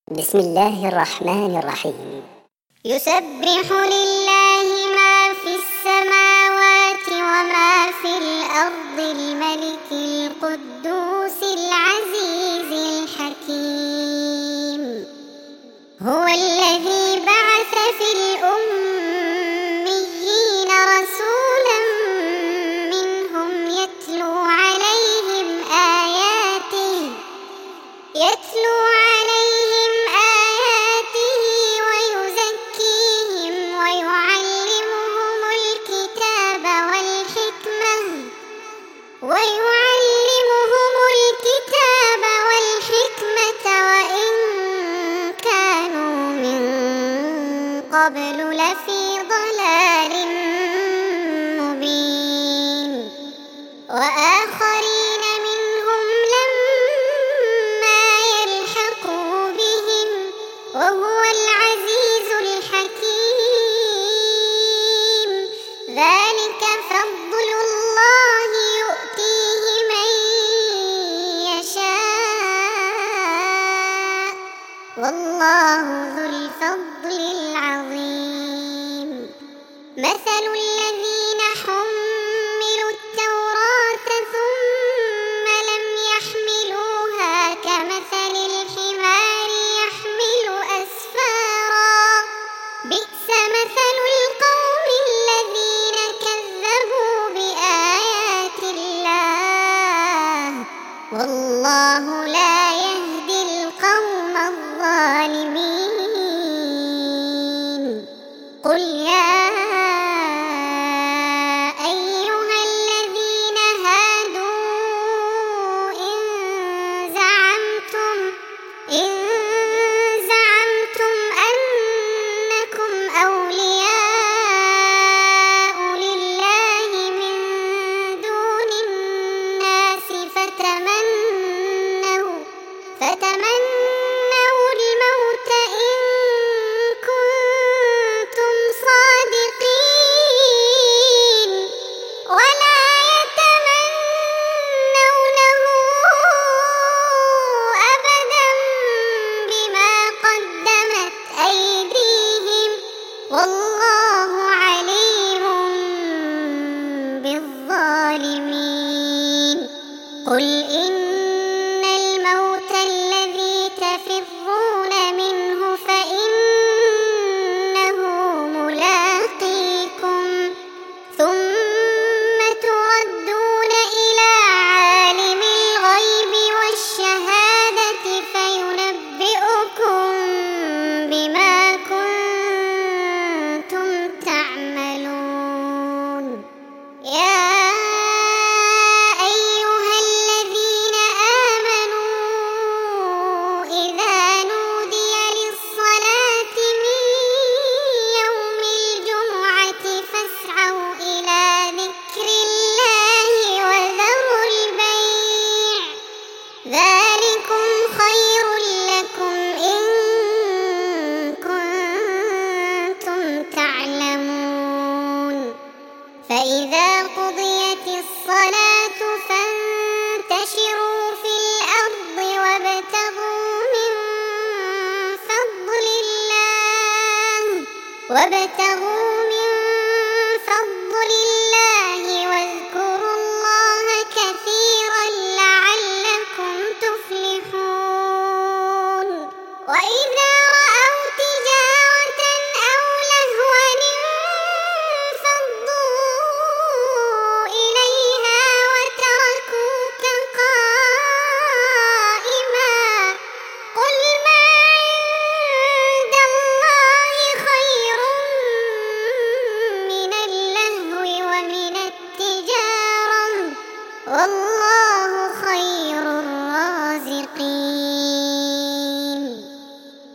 بسم الله الرحمن الرحيم. يسبح لله ما في السماوات وما في الأرض الملك القدوس العزيز الحكيم. هو الذي بعث في الأميين رسولا منهم يتلو عليهم آياته ويزكيهم ويعلمهم الكتاب والحكمة وإن كانوا من قبل لفي ضلال مبين. وآخرين منهم لما يلحقوا بهم وهو العزيز الحكيم. ذلك فضل الله يؤتيه من يشاء والله ذو الفضل العظيم. مثل الذين حملوا التوراة ثم لم يحملوها كمثل الحمار يحمل أسفارا بئس مثل القوم الذين كذبوا بآيات الله والله لا يهدي القوم الظالمين. قل يا أيها الذين هادوا إن زعمتم أنكم أولياء لله من دون الناس فتمنوا الموت إن كنتم صادقين ولا يتمنونه أبدا بما قدمت أيديهم والله عليم بالظالمين. قل إن الموت الذي تفرون منه فإنه ملاقيكم ثم تردون إلى عالم الغيب والشهادة فينبئكم بما كنتم تعملون. يا أيها الذين آمنوا إذا نودي للصلاة من يوم الجمعة فاسعوا إلى ذكر الله وذروا البيع ذلكم خير لكم إن كنتم تعلمون. فإذا قضيت الصلاة فانتشروا في الأرض وابتغوا من فضل الله واذكروا الله كثيرا لعلكم تفلحون. وإذا رأوا تجارة أو لهوا انفضوا إليها وتركوك قائما قل ما عند الله خير من اللهو ومن التجارة والله